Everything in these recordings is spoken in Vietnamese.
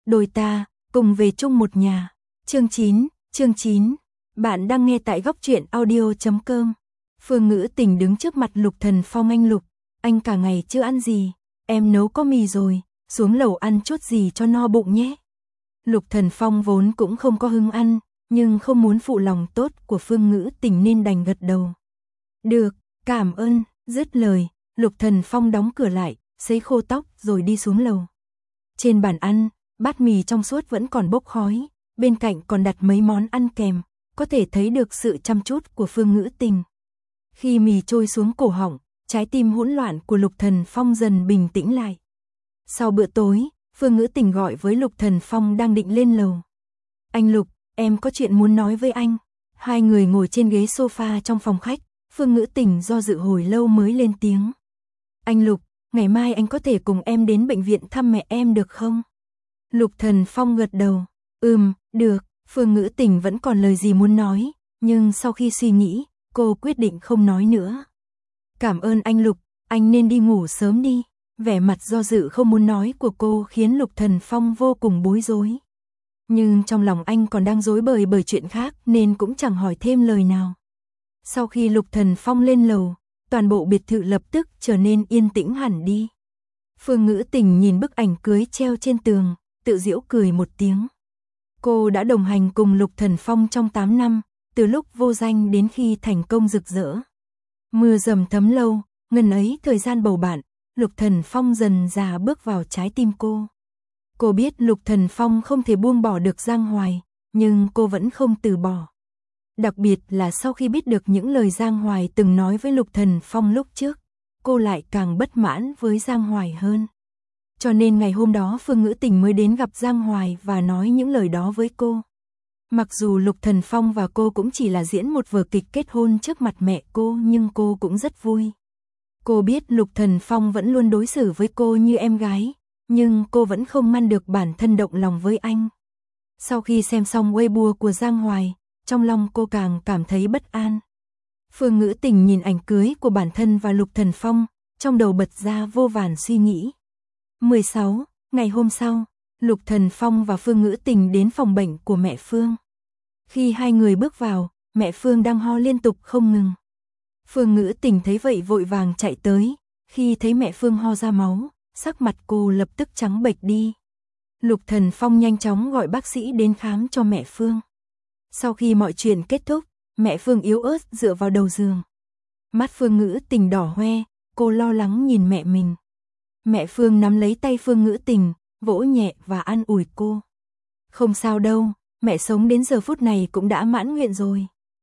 đôi ta, cùng về chung một nhà. Chương 9. Bạn đang nghe tại góc truyện audio.com. Phương Ngữ Tình đứng trước mặt Lục Thần Phong. Anh Lục, anh cả ngày chưa ăn gì, em nấu có mì rồi, xuống lầu ăn chút gì cho no bụng nhé. Lục Thần Phong vốn cũng không có hứng ăn, nhưng không muốn phụ lòng tốt của Phương Ngữ Tình nên đành gật đầu. Được, cảm ơn. Dứt lời, Lục Thần Phong đóng cửa lại, sấy khô tóc rồi đi xuống lầu. Trên bàn ăn, bát mì trong suốt vẫn còn bốc khói, bên cạnh còn đặt mấy món ăn kèm, có thể thấy được sự chăm chút của Phương Ngữ Tình. Khi mì trôi xuống cổ họng, trái tim hỗn loạn của Lục Thần Phong dần bình tĩnh lại. Sau bữa tối, Phương Ngữ Tình gọi với Lục Thần Phong đang định lên lầu. Anh Lục, em có chuyện muốn nói với anh. Hai người ngồi trên ghế sofa trong phòng khách, Phương Ngữ Tình do dự hồi lâu mới lên tiếng. Anh Lục, ngày mai anh có thể cùng em đến bệnh viện thăm mẹ em được không? Lục Thần Phong gật đầu. Được. Phương Ngữ Tình vẫn còn lời gì muốn nói, nhưng sau khi suy nghĩ, cô quyết định không nói nữa. Cảm ơn anh Lục, anh nên đi ngủ sớm đi. Vẻ mặt do dự không muốn nói của cô khiến Lục Thần Phong vô cùng bối rối. Nhưng trong lòng anh còn đang rối bời bởi chuyện khác nên cũng chẳng hỏi thêm lời nào. Sau khi Lục Thần Phong lên lầu, toàn bộ biệt thự lập tức trở nên yên tĩnh hẳn đi. Phương Ngữ Tình nhìn bức ảnh cưới treo trên tường, tự giễu cười một tiếng. Cô đã đồng hành cùng Lục Thần Phong trong 8 năm, từ lúc vô danh đến khi thành công rực rỡ. Mưa dầm thấm lâu, ngần ấy thời gian bầu bạn, Lục Thần Phong dần dà bước vào trái tim cô. Cô biết Lục Thần Phong không thể buông bỏ được Giang Hoài, nhưng cô vẫn không từ bỏ. Đặc biệt là sau khi biết được những lời Giang Hoài từng nói với Lục Thần Phong lúc trước, cô lại càng bất mãn với Giang Hoài hơn. Cho nên ngày hôm đó Phương Ngữ Tình mới đến gặp Giang Hoài và nói những lời đó với cô. Mặc dù Lục Thần Phong và cô cũng chỉ là diễn một vở kịch kết hôn trước mặt mẹ cô, nhưng cô cũng rất vui. Cô biết Lục Thần Phong vẫn luôn đối xử với cô như em gái, nhưng cô vẫn không ngăn được bản thân động lòng với anh. Sau khi xem xong Weibo của Giang Hoài, trong lòng cô càng cảm thấy bất an. Phương Ngữ Tình nhìn ảnh cưới của bản thân và Lục Thần Phong, trong đầu bật ra vô vàn suy nghĩ. 16. Ngày hôm sau, Lục Thần Phong và Phương Ngữ Tình đến phòng bệnh của mẹ Phương. Khi hai người bước vào, mẹ Phương đang ho liên tục không ngừng. Phương Ngữ Tình thấy vậy vội vàng chạy tới, khi thấy mẹ Phương ho ra máu, sắc mặt cô lập tức trắng bệch đi. Lục Thần Phong nhanh chóng gọi bác sĩ đến khám cho mẹ Phương. Sau khi mọi chuyện kết thúc, mẹ Phương yếu ớt dựa vào đầu giường. Mắt Phương Ngữ Tình đỏ hoe, cô lo lắng nhìn mẹ mình. Mẹ Phương nắm lấy tay Phương Ngữ Tình, vỗ nhẹ và an ủi cô. Không sao đâu, mẹ sống đến giờ phút này cũng đã mãn nguyện rồi.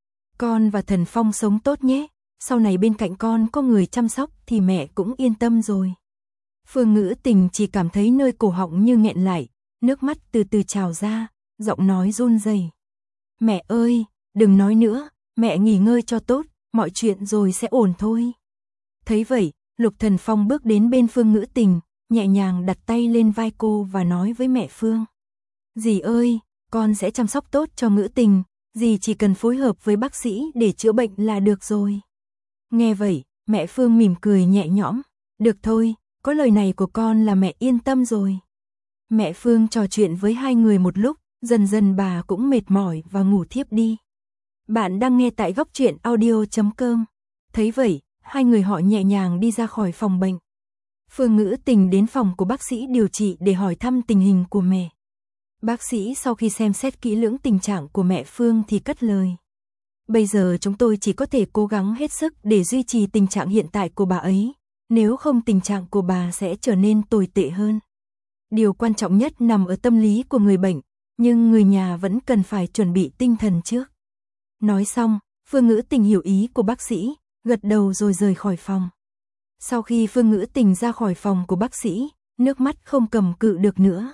Con và Thần Phong sống tốt nhé, sau này bên cạnh con có người chăm sóc thì mẹ cũng yên tâm rồi. Phương Ngữ Tình chỉ cảm thấy nơi cổ họng như nghẹn lại, nước mắt từ từ trào ra, giọng nói run rẩy. Mẹ ơi, đừng nói nữa, mẹ nghỉ ngơi cho tốt, mọi chuyện rồi sẽ ổn thôi. Thấy vậy, Lục Thần Phong bước đến bên Phương Ngữ Tình, nhẹ nhàng đặt tay lên vai cô và nói với mẹ Phương. Dì ơi, con sẽ chăm sóc tốt cho Ngữ Tình, dì chỉ cần phối hợp với bác sĩ để chữa bệnh là được rồi. Nghe vậy, mẹ Phương mỉm cười nhẹ nhõm. Được thôi, có lời này của con là mẹ yên tâm rồi. Mẹ Phương trò chuyện với hai người một lúc, dần dần bà cũng mệt mỏi và ngủ thiếp đi. Bạn đang nghe tại góc truyện audio.com. Thấy vậy, hai người họ nhẹ nhàng đi ra khỏi phòng bệnh. Phương Ngữ Tình đến phòng của bác sĩ điều trị để hỏi thăm tình hình của mẹ. Bác sĩ sau khi xem xét kỹ lưỡng tình trạng của mẹ Phương thì cất lời. Bây giờ chúng tôi chỉ có thể cố gắng hết sức để duy trì tình trạng hiện tại của bà ấy, nếu không tình trạng của bà sẽ trở nên tồi tệ hơn. Điều quan trọng nhất nằm ở tâm lý của người bệnh, nhưng người nhà vẫn cần phải chuẩn bị tinh thần trước. Nói xong, Phương Ngữ Tình hiểu ý của bác sĩ, gật đầu rồi rời khỏi phòng. Sau khi Phương Ngữ Tình ra khỏi phòng của bác sĩ, nước mắt không cầm cự được nữa.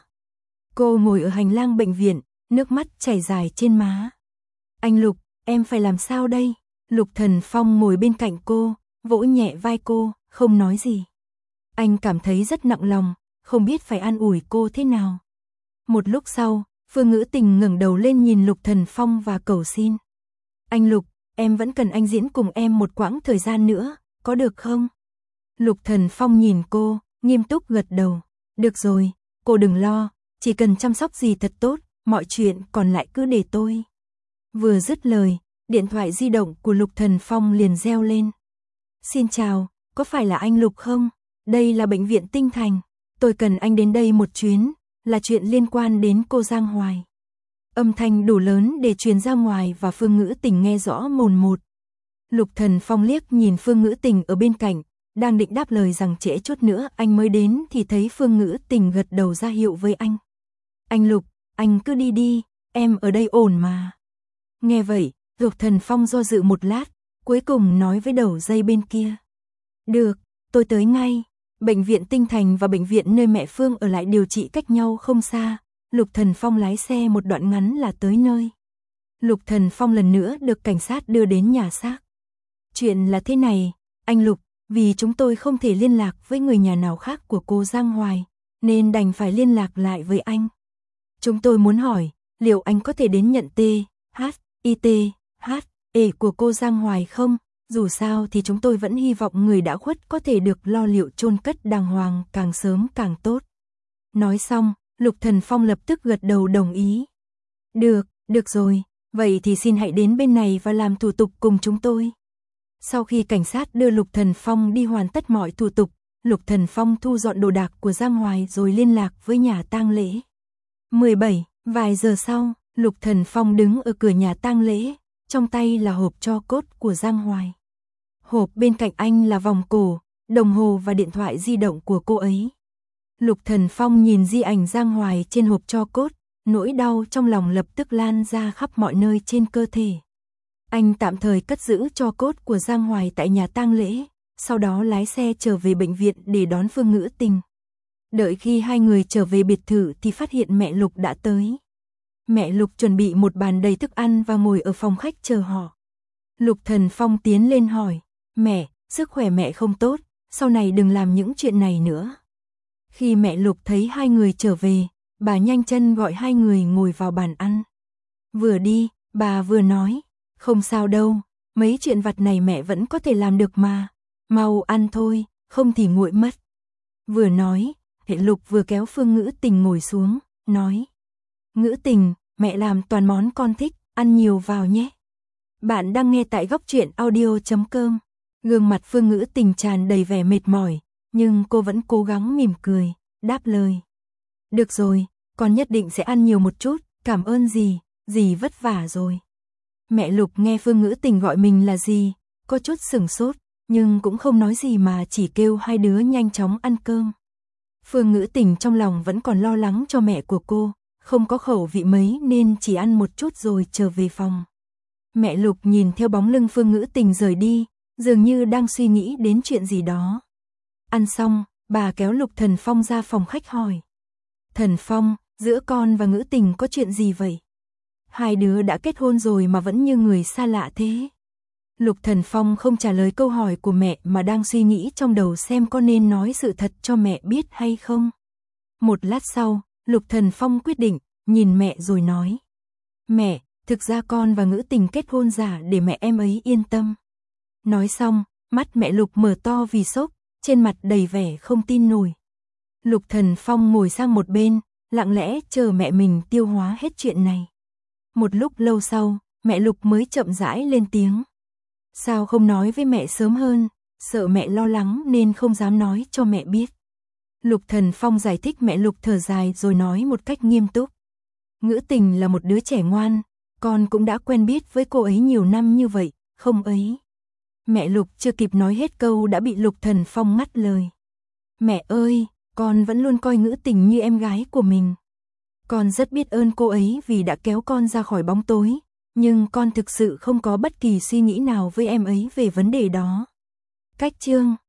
Cô ngồi ở hành lang bệnh viện, nước mắt chảy dài trên má. Anh Lục, em phải làm sao đây? Lục Thần Phong ngồi bên cạnh cô, vỗ nhẹ vai cô, không nói gì. Anh cảm thấy rất nặng lòng, không biết phải an ủi cô thế nào. Một lúc sau, Phương Ngữ Tình ngẩng đầu lên nhìn Lục Thần Phong và cầu xin. Anh Lục, em vẫn cần anh diễn cùng em một quãng thời gian nữa, có được không? Lục Thần Phong nhìn cô, nghiêm túc gật đầu. Được rồi, cô đừng lo, chỉ cần chăm sóc gì thật tốt, mọi chuyện còn lại cứ để tôi. Vừa dứt lời, điện thoại di động của Lục Thần Phong liền reo lên. Xin chào, có phải là anh Lục không? Đây là bệnh viện Tinh Thành, tôi cần anh đến đây một chuyến, là chuyện liên quan đến cô Giang Hoài. Âm thanh đủ lớn để truyền ra ngoài và Phương Ngữ Tình nghe rõ mồn một. Lục Thần Phong liếc nhìn Phương Ngữ Tình ở bên cạnh, đang định đáp lời rằng trễ chút nữa anh mới đến thì thấy Phương Ngữ Tình gật đầu ra hiệu với anh. Anh Lục, anh cứ đi đi, em ở đây ổn mà. Nghe vậy, Lục Thần Phong do dự một lát, cuối cùng nói với đầu dây bên kia. Được, tôi tới ngay. Bệnh viện Tinh Thành và bệnh viện nơi mẹ Phương ở lại điều trị cách nhau không xa. Lục Thần Phong lái xe một đoạn ngắn là tới nơi. Lục Thần Phong lần nữa được cảnh sát đưa đến nhà xác. Chuyện là thế này, anh Lục, vì chúng tôi không thể liên lạc với người nhà nào khác của cô Giang Hoài, nên đành phải liên lạc lại với anh. Chúng tôi muốn hỏi, liệu anh có thể đến nhận THITHE của cô Giang Hoài không? Dù sao thì chúng tôi vẫn hy vọng người đã khuất có thể được lo liệu chôn cất đàng hoàng càng sớm càng tốt. Nói xong, Lục Thần Phong lập tức gật đầu đồng ý. Được rồi, vậy thì xin hãy đến bên này và làm thủ tục cùng chúng tôi. Sau khi cảnh sát đưa Lục Thần Phong đi hoàn tất mọi thủ tục, Lục Thần Phong thu dọn đồ đạc của Giang Hoài rồi liên lạc với nhà tang lễ. 17, vài giờ sau, Lục Thần Phong đứng ở cửa nhà tang lễ, trong tay là hộp tro cốt của Giang Hoài. Hộp bên cạnh anh là vòng cổ, đồng hồ và điện thoại di động của cô ấy. Lục Thần Phong nhìn di ảnh Giang Hoài trên hộp tro cốt, nỗi đau trong lòng lập tức lan ra khắp mọi nơi trên cơ thể. Anh tạm thời cất giữ tro cốt của Giang Hoài tại nhà tang lễ, sau đó lái xe trở về bệnh viện để đón Phương Ngữ Tình. Đợi khi hai người trở về biệt thự thì phát hiện mẹ Lục đã tới. Mẹ Lục chuẩn bị một bàn đầy thức ăn và ngồi ở phòng khách chờ họ. Lục Thần Phong tiến lên hỏi, mẹ, sức khỏe mẹ không tốt, sau này đừng làm những chuyện này nữa. Khi mẹ Lục thấy hai người trở về, bà nhanh chân gọi hai người ngồi vào bàn ăn. Vừa đi, bà vừa nói, không sao đâu, mấy chuyện vặt này mẹ vẫn có thể làm được mà, mau ăn thôi, không thì nguội mất. Vừa nói, Hệ Lục vừa kéo Phương Ngữ Tình ngồi xuống, nói, Ngữ Tình, mẹ làm toàn món con thích, ăn nhiều vào nhé. Bạn đang nghe tại Góc Truyện Audio.com. Gương mặt Phương Ngữ Tình tràn đầy vẻ mệt mỏi, nhưng cô vẫn cố gắng mỉm cười, đáp lời. Được rồi, con nhất định sẽ ăn nhiều một chút, cảm ơn dì vất vả rồi. Mẹ Lục nghe Phương Ngữ Tình gọi mình là dì, có chút sửng sốt, nhưng cũng không nói gì mà chỉ kêu hai đứa nhanh chóng ăn cơm. Phương Ngữ Tình trong lòng vẫn còn lo lắng cho mẹ của cô, không có khẩu vị mấy nên chỉ ăn một chút rồi trở về phòng. Mẹ Lục nhìn theo bóng lưng Phương Ngữ Tình rời đi, dường như đang suy nghĩ đến chuyện gì đó. Ăn xong, bà kéo Lục Thần Phong ra phòng khách hỏi. Thần Phong, giữa con và Ngữ Tình có chuyện gì vậy? Hai đứa đã kết hôn rồi mà vẫn như người xa lạ thế. Lục Thần Phong không trả lời câu hỏi của mẹ mà đang suy nghĩ trong đầu xem có nên nói sự thật cho mẹ biết hay không. Một lát sau, Lục Thần Phong quyết định, nhìn mẹ rồi nói. Mẹ, thực ra con và Ngữ Tình kết hôn giả để mẹ em ấy yên tâm. Nói xong, mắt mẹ Lục mở to vì sốc, trên mặt đầy vẻ không tin nổi. Lục Thần Phong ngồi sang một bên, lặng lẽ chờ mẹ mình tiêu hóa hết chuyện này. Một lúc lâu sau, mẹ Lục mới chậm rãi lên tiếng. Sao không nói với mẹ sớm hơn, sợ mẹ lo lắng nên không dám nói cho mẹ biết. Lục Thần Phong giải thích. Mẹ Lục thở dài rồi nói một cách nghiêm túc. Ngữ Tình là một đứa trẻ ngoan, con cũng đã quen biết với cô ấy nhiều năm như vậy, không ấy. Mẹ Lục chưa kịp nói hết câu đã bị Lục Thần Phong ngắt lời. Mẹ ơi, con vẫn luôn coi Ngữ Tình như em gái của mình. Con rất biết ơn cô ấy vì đã kéo con ra khỏi bóng tối, nhưng con thực sự không có bất kỳ suy nghĩ nào với em ấy về vấn đề đó. Cách chương